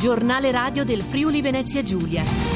Giornale radio del Friuli Venezia Giulia.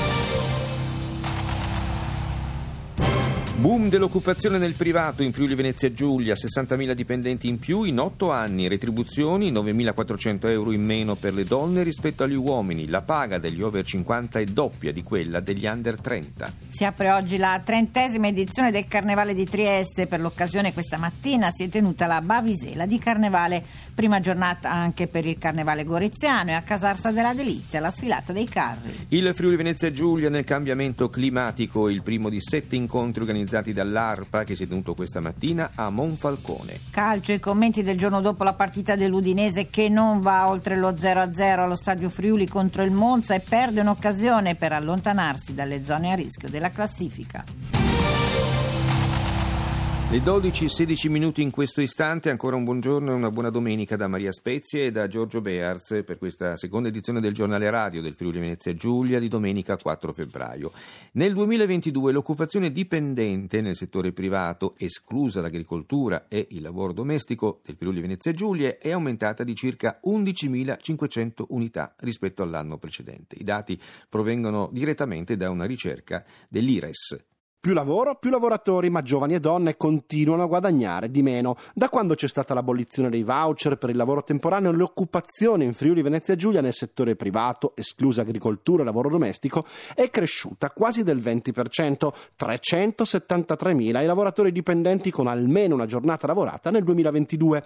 Boom dell'occupazione nel privato in Friuli Venezia Giulia, 60.000 dipendenti in più in 8 anni, retribuzioni 9.400 euro in meno per le donne rispetto agli uomini, la paga degli over 50 è doppia di quella degli under 30. Si apre oggi la 30ª edizione del Carnevale di Trieste. Per l'occasione questa mattina si è tenuta la Bavisela di Carnevale, prima giornata anche per il Carnevale Goriziano, e a Casarsa della Delizia la sfilata dei carri. Il Friuli Venezia Giulia nel cambiamento climatico, il primo di 7 incontri organizzati dall'ARPA che si è tenuto questa mattina a Monfalcone. Calcio, i commenti del giorno dopo la partita dell'Udinese che non va oltre lo 0-0 allo Stadio Friuli contro il Monza e perde un'occasione per allontanarsi dalle zone a rischio della classifica. Le 12:16 minuti in questo istante, ancora un buongiorno e una buona domenica da Maria Spezie e da Giorgio Bearz per questa seconda edizione del giornale radio del Friuli Venezia Giulia di domenica 4 febbraio. Nel 2022 l'occupazione dipendente nel settore privato, esclusa l'agricoltura e il lavoro domestico del Friuli Venezia Giulia, è aumentata di circa 11.500 unità rispetto all'anno precedente. I dati provengono direttamente da una ricerca dell'IRES. Più lavoro, più lavoratori, ma giovani e donne continuano a guadagnare di meno. Da quando c'è stata l'abolizione dei voucher per il lavoro temporaneo, l'occupazione in Friuli Venezia Giulia nel settore privato, esclusa agricoltura e lavoro domestico, è cresciuta quasi del 20%, 373.000 i lavoratori dipendenti con almeno una giornata lavorata nel 2022,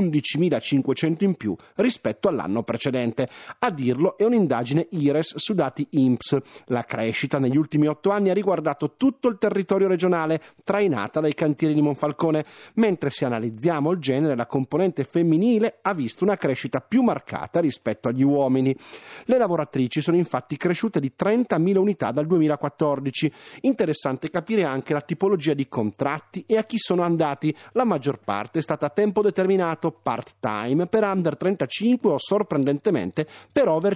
11.500 in più rispetto all'anno precedente. A dirlo è un'indagine IRES su dati INPS. La crescita negli ultimi 8 anni ha riguardato tutto il territorio regionale, trainata dai cantieri di Monfalcone, mentre se analizziamo il genere, la componente femminile ha visto una crescita più marcata rispetto agli uomini. Le lavoratrici sono infatti cresciute di 30.000 unità dal 2014. Interessante capire anche la tipologia di contratti e a chi sono andati. La maggior parte è stata a tempo determinato, part-time, per under 35 o sorprendentemente per over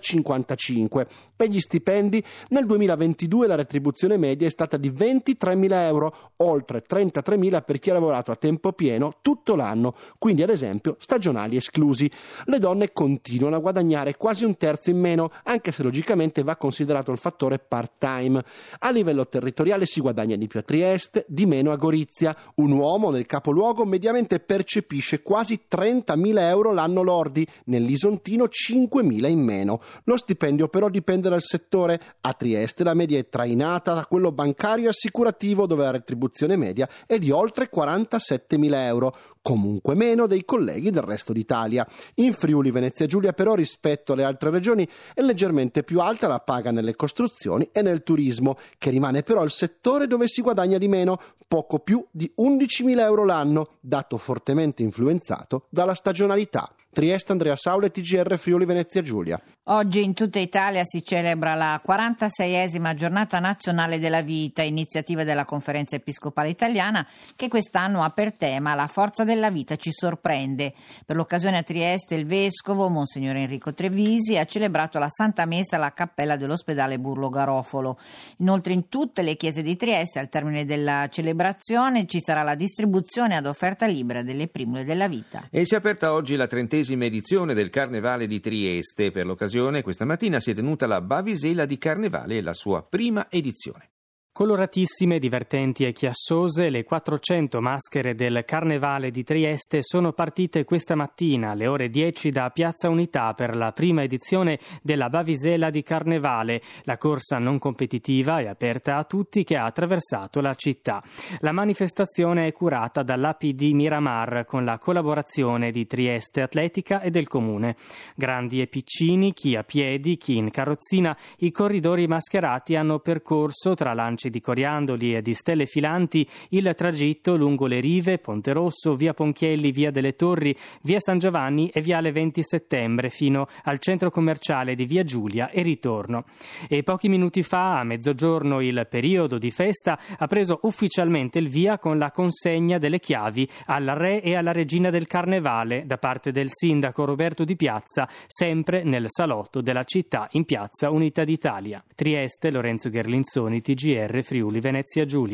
55. Per gli stipendi, nel 2022 la retribuzione media è stata di 23.000 euro, oltre 33.000 per chi ha lavorato a tempo pieno tutto l'anno, quindi ad esempio stagionali esclusi. Le donne continuano a guadagnare quasi un terzo in meno, anche se logicamente va considerato il fattore part-time. A livello territoriale si guadagna di più a Trieste, di meno a Gorizia. Un uomo nel capoluogo mediamente percepisce quasi 30.000 euro l'anno lordi, nell'Isontino 5.000 in meno. Lo stipendio però dipende dal settore. A Trieste la media è trainata da quello bancario e assicurativo, dove la retribuzione media è di oltre 47.000 euro, comunque meno dei colleghi del resto d'Italia. In Friuli Venezia Giulia però, rispetto alle altre regioni, è leggermente più alta la paga nelle costruzioni e nel turismo, che rimane però il settore dove si guadagna di meno, poco più di 11.000 euro l'anno, dato fortemente influenzato dalla stagionalità. Trieste, Andrea Saule, TGR Friuli Venezia Giulia. Oggi in tutta Italia si celebra la 46esima giornata nazionale della vita, iniziativa della Conferenza Episcopale Italiana, che quest'anno ha per tema La forza della vita ci sorprende. Per l'occasione a Trieste il vescovo, Monsignor Enrico Trevisi, ha celebrato la Santa Messa alla cappella dell'ospedale Burlo Garofalo. Inoltre in tutte le chiese di Trieste, al termine della celebrazione, ci sarà la distribuzione ad offerta libera delle primule della vita. E si è aperta oggi la 30ª edizione del Carnevale di Trieste. Per l'occasione questa mattina si è tenuta la Bavisela di Carnevale, la sua prima edizione. Coloratissime, divertenti e chiassose, le 400 maschere del Carnevale di Trieste sono partite questa mattina alle ore 10 da Piazza Unità per la prima edizione della Bavisela di Carnevale. La corsa non competitiva è aperta a tutti, che ha attraversato la città. La manifestazione è curata dall'APD Miramar con la collaborazione di Trieste Atletica e del Comune. Grandi e piccini, chi a piedi, chi in carrozzina, i corridori mascherati hanno percorso tra lanci di coriandoli e di stelle filanti il tragitto lungo le rive, Ponte Rosso, via Ponchielli, via delle Torri, via San Giovanni e viale 20 settembre fino al centro commerciale di via Giulia e ritorno. E pochi minuti fa, a mezzogiorno, il periodo di festa ha preso ufficialmente il via con la consegna delle chiavi al re e alla regina del Carnevale da parte del sindaco Roberto Di Piazza, sempre nel salotto della città in Piazza Unità d'Italia. Trieste, Lorenzo Gherlinzoni, TGR Friuli Venezia Giulia.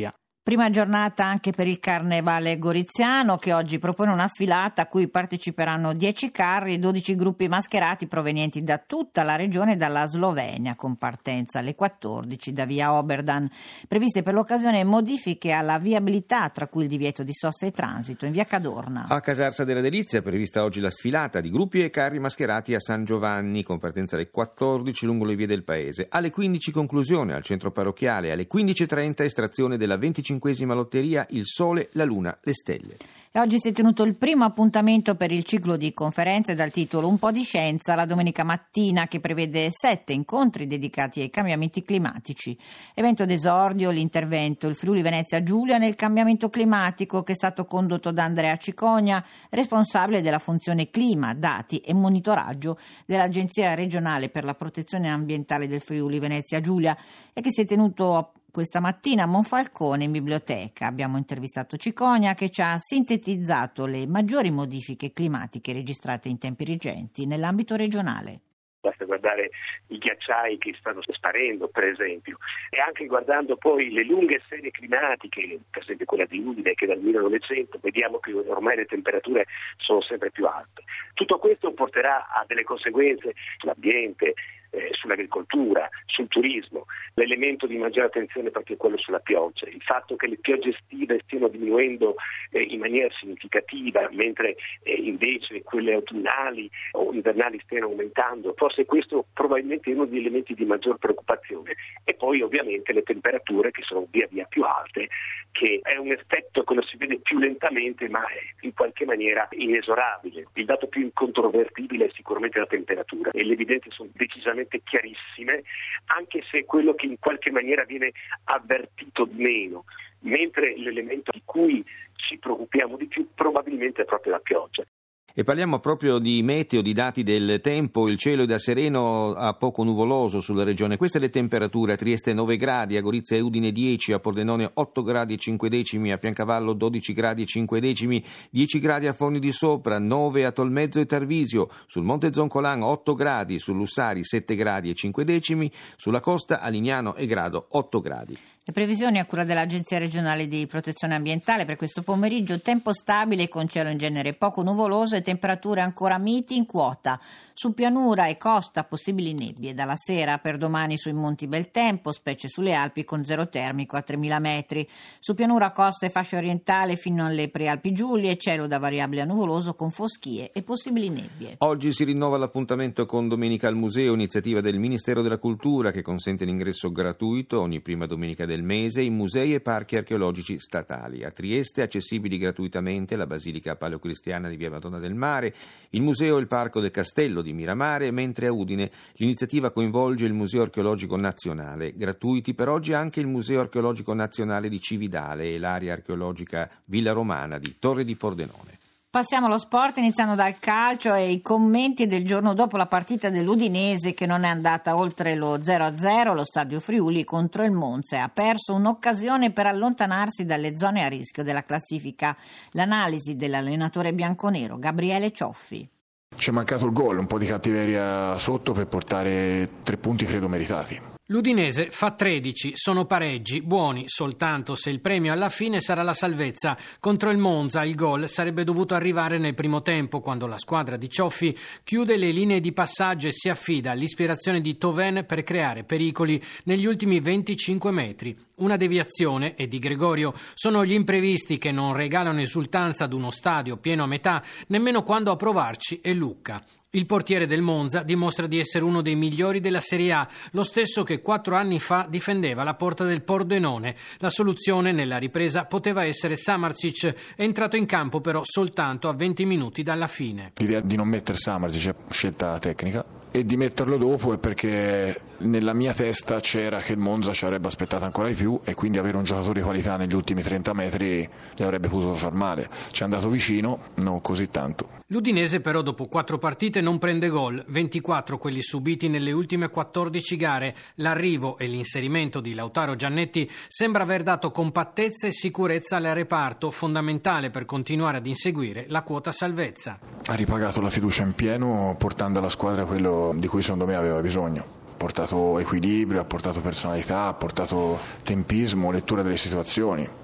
Prima giornata anche per il Carnevale Goriziano, che oggi propone una sfilata a cui parteciperanno 10 carri e 12 gruppi mascherati provenienti da tutta la regione e dalla Slovenia, con partenza alle 14 da via Oberdan. Previste per l'occasione modifiche alla viabilità, tra cui il divieto di sosta e transito in via Cadorna. A Casarsa della Delizia è prevista oggi la sfilata di gruppi e carri mascherati a San Giovanni, con partenza alle 14 lungo le vie del paese. Alle 15 conclusione al centro parrocchiale, alle 15.30 estrazione della 25esima lotteria Il Sole, la Luna, le Stelle. E oggi si è tenuto il primo appuntamento per il ciclo di conferenze dal titolo Un po' di scienza la domenica mattina, che prevede 7 incontri dedicati ai cambiamenti climatici. Evento d'esordio, l'intervento Il Friuli Venezia Giulia nel cambiamento climatico, che è stato condotto da Andrea Cicogna, responsabile della funzione clima, dati e monitoraggio dell'Agenzia regionale per la protezione ambientale del Friuli Venezia Giulia, e che si è tenuto questa mattina a Monfalcone in biblioteca. Abbiamo intervistato Cicogna, che ci ha sintetizzato le maggiori modifiche climatiche registrate in tempi recenti nell'ambito regionale. Basta guardare i ghiacciai che stanno sparendo, per esempio, e anche guardando poi le lunghe serie climatiche, per esempio quella di Udine, che dal 1900 vediamo che ormai le temperature sono sempre più alte. Tutto questo porterà a delle conseguenze sull'ambiente, sull'agricoltura, sul turismo. L'elemento di maggiore attenzione è proprio quello sulla pioggia, il fatto che le piogge estive stiano diminuendo in maniera significativa, mentre invece quelle autunnali o invernali stiano aumentando. Forse questo probabilmente è uno degli elementi di maggior preoccupazione. E poi ovviamente le temperature, che sono via via più alte, che è un effetto che lo si vede più lentamente, ma è in qualche maniera inesorabile. Il dato più incontrovertibile è sicuramente la temperatura, e le evidenze sono decisamente chiarissime, anche se quello che in qualche maniera viene avvertito meno, mentre l'elemento di cui ci preoccupiamo di più probabilmente è proprio la pioggia. E parliamo proprio di meteo, di dati del tempo. Il cielo è da sereno a poco nuvoloso sulla regione. Queste le temperature: a Trieste 9 gradi, a Gorizia e Udine 10, a Pordenone 8 gradi e 5 decimi, a Piancavallo 12 gradi e 5 decimi, 10 gradi a Fogni di Sopra, 9 a Tolmezzo e Tarvisio, sul Monte Zoncolan 8 gradi, su Lussari 7 gradi e 5 decimi, sulla costa a Lignano e Grado 8 gradi. Le previsioni a cura dell'Agenzia regionale di protezione ambientale per questo pomeriggio: tempo stabile con cielo in genere poco nuvoloso e temperature ancora miti in quota. Su pianura e costa possibili nebbie. Dalla sera per domani sui monti bel tempo, specie sulle Alpi, con zero termico a 3.000 metri. Su pianura, costa e fascia orientale fino alle Prealpi Giulie, cielo da variabile a nuvoloso con foschie e possibili nebbie. Oggi si rinnova l'appuntamento con Domenica al Museo, iniziativa del Ministero della Cultura che consente l'ingresso gratuito ogni prima domenica del mese in musei e parchi archeologici statali. A Trieste accessibili gratuitamente la Basilica Paleocristiana di Via Madonna del Mare, il Museo e il Parco del Castello di Miramare, mentre a Udine l'iniziativa coinvolge il Museo Archeologico Nazionale. Gratuiti per oggi anche il Museo Archeologico Nazionale di Cividale e l'area archeologica Villa Romana di Torre di Pordenone. Passiamo allo sport, iniziando dal calcio e i commenti del giorno dopo la partita dell'Udinese, che non è andata oltre lo 0-0 allo Stadio Friuli contro il Monza e ha perso un'occasione per allontanarsi dalle zone a rischio della classifica. L'analisi dell'allenatore bianconero Gabriele Cioffi. Ci è mancato il gol, un po' di cattiveria sotto per portare 3 punti credo meritati. L'Udinese fa 13, sono pareggi, buoni soltanto se il premio alla fine sarà la salvezza. Contro il Monza il gol sarebbe dovuto arrivare nel primo tempo, quando la squadra di Cioffi chiude le linee di passaggio e si affida all'ispirazione di Toven per creare pericoli negli ultimi 25 metri. Una deviazione e di Gregorio sono gli imprevisti che non regalano esultanza ad uno stadio pieno a metà, nemmeno quando a provarci è Lucca. Il portiere del Monza dimostra di essere uno dei migliori della Serie A, lo stesso che 4 anni fa difendeva la porta del Pordenone. La soluzione nella ripresa poteva essere Samardzic, entrato in campo però soltanto a 20 minuti dalla fine. L'idea di non mettere Samardzic è scelta tecnica, e di metterlo dopo è perché nella mia testa c'era che il Monza ci avrebbe aspettato ancora di più, e quindi avere un giocatore di qualità negli ultimi 30 metri gli avrebbe potuto far male. Ci è andato vicino, non così tanto. L'Udinese però dopo 4 partite non prende gol, 24 quelli subiti nelle ultime 14 gare. L'arrivo e l'inserimento di Lautaro Giannetti sembra aver dato compattezza e sicurezza al reparto, fondamentale per continuare ad inseguire la quota salvezza. Ha ripagato la fiducia in pieno, portando alla squadra quello di cui secondo me aveva bisogno. Ha portato equilibrio, ha portato personalità, ha portato tempismo, lettura delle situazioni.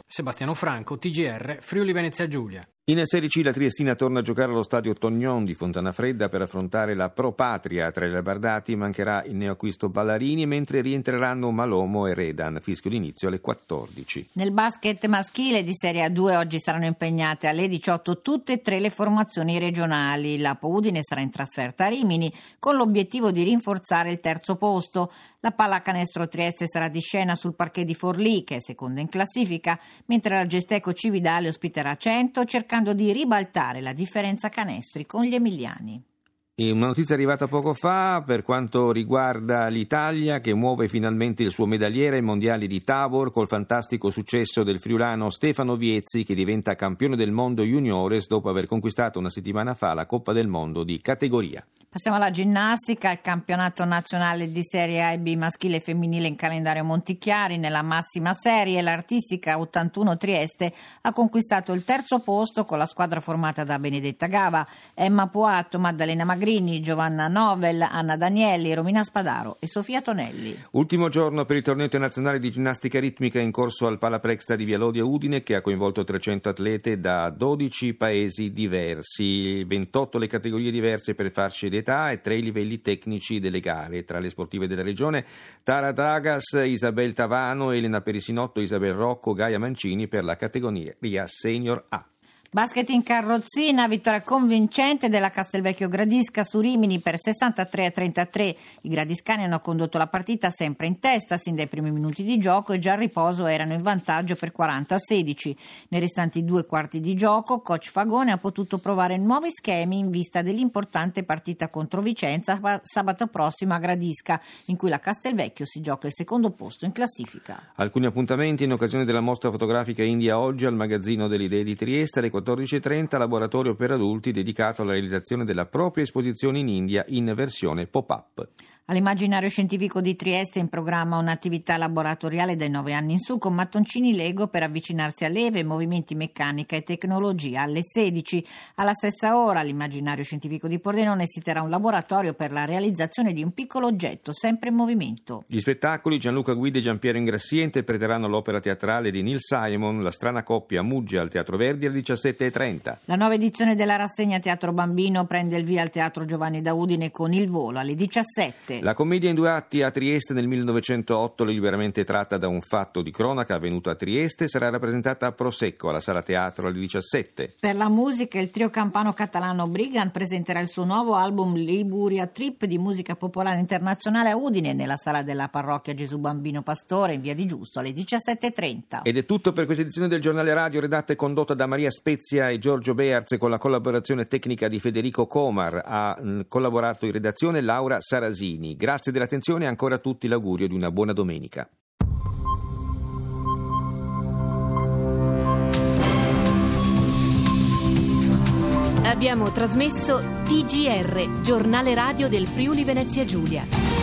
Sebastiano Franco, TGR, Friuli Venezia Giulia. In Serie C la Triestina torna a giocare allo stadio Tognon di Fontana Fredda per affrontare la Pro Patria. Tra i labardati mancherà il neoacquisto Ballarini, mentre rientreranno Malomo e Redan. Fischio d'inizio alle 14. Nel basket maschile di Serie A2 oggi saranno impegnate alle 18 tutte e tre le formazioni regionali. La Udine sarà in trasferta a Rimini con l'obiettivo di rinforzare il terzo posto. La pallacanestro Trieste sarà di scena sul parquet di Forlì, che è seconda in classifica, mentre la Gesteco Cividale ospiterà Cento, cercando di ribaltare la differenza canestri con gli emiliani. E una notizia arrivata poco fa per quanto riguarda l'Italia, che muove finalmente il suo medagliere ai mondiali di Tabor col fantastico successo del friulano Stefano Viezzi, che diventa campione del mondo juniores dopo aver conquistato una settimana fa la Coppa del Mondo di categoria. Passiamo alla ginnastica, il campionato nazionale di Serie A e B maschile e femminile in calendario Montichiari. Nella massima serie l'artistica 81 Trieste ha conquistato il terzo posto con la squadra formata da Benedetta Gava, Emma Poatto, Maddalena Magrini, Giovanna Novel, Anna Danielli, Romina Spadaro e Sofia Tonelli. Ultimo giorno per il torneo internazionale di ginnastica ritmica in corso al Palaprexta di Via Lodi a Udine, che ha coinvolto 300 atlete da 12 paesi diversi, 28 le categorie diverse per fasce d'età e 3 i livelli tecnici delle gare. Tra le sportive della regione Tara Dagas, Isabel Tavano, Elena Perisinotto, Isabel Rocco, Gaia Mancini per la categoria Senior A. Basket in carrozzina, vittoria convincente della Castelvecchio Gradisca su Rimini per 63-33. I gradiscani hanno condotto la partita sempre in testa sin dai primi minuti di gioco e già al riposo erano in vantaggio per 40-16. Nei restanti 2 quarti di gioco, coach Fagone ha potuto provare nuovi schemi in vista dell'importante partita contro Vicenza sabato prossimo a Gradisca, in cui la Castelvecchio si gioca il secondo posto in classifica. Alcuni appuntamenti in occasione della mostra fotografica India oggi al Magazzino delle Idee di Trieste alle 14.30, laboratorio per adulti dedicato alla realizzazione della propria esposizione in India in versione pop-up. All'Immaginario Scientifico di Trieste in programma un'attività laboratoriale dai 9 anni in su con mattoncini Lego per avvicinarsi a leve, movimenti, meccanica e tecnologia. Alle 16, alla stessa ora, all'Immaginario Scientifico di Pordenone si terrà un laboratorio per la realizzazione di un piccolo oggetto sempre in movimento. Gli spettacoli: Gianluca Guida e Giampiero Ingrassia interpreteranno l'opera teatrale di Neil Simon, La strana coppia Muggia al Teatro Verdi alle 17.30. La nuova edizione della rassegna Teatro Bambino prende il via al Teatro Giovanni da Udine con Il volo alle 17. La commedia in 2 atti a Trieste nel 1908, liberamente tratta da un fatto di cronaca avvenuto a Trieste, sarà rappresentata a Prosecco alla Sala Teatro alle 17. Per la musica, il trio campano catalano Brigand presenterà il suo nuovo album Liguria Trip di musica popolare internazionale a Udine nella sala della parrocchia Gesù Bambino Pastore in via di Giusto alle 17.30. Ed è tutto per questa edizione del Giornale Radio, redatta e condotta da Maria Spezia e Giorgio Bearz con la collaborazione tecnica di Federico Comar. Ha collaborato in redazione Laura Sarasini. Grazie dell'attenzione e ancora a tutti l'augurio di una buona domenica. Abbiamo trasmesso TGR, Giornale Radio del Friuli Venezia Giulia.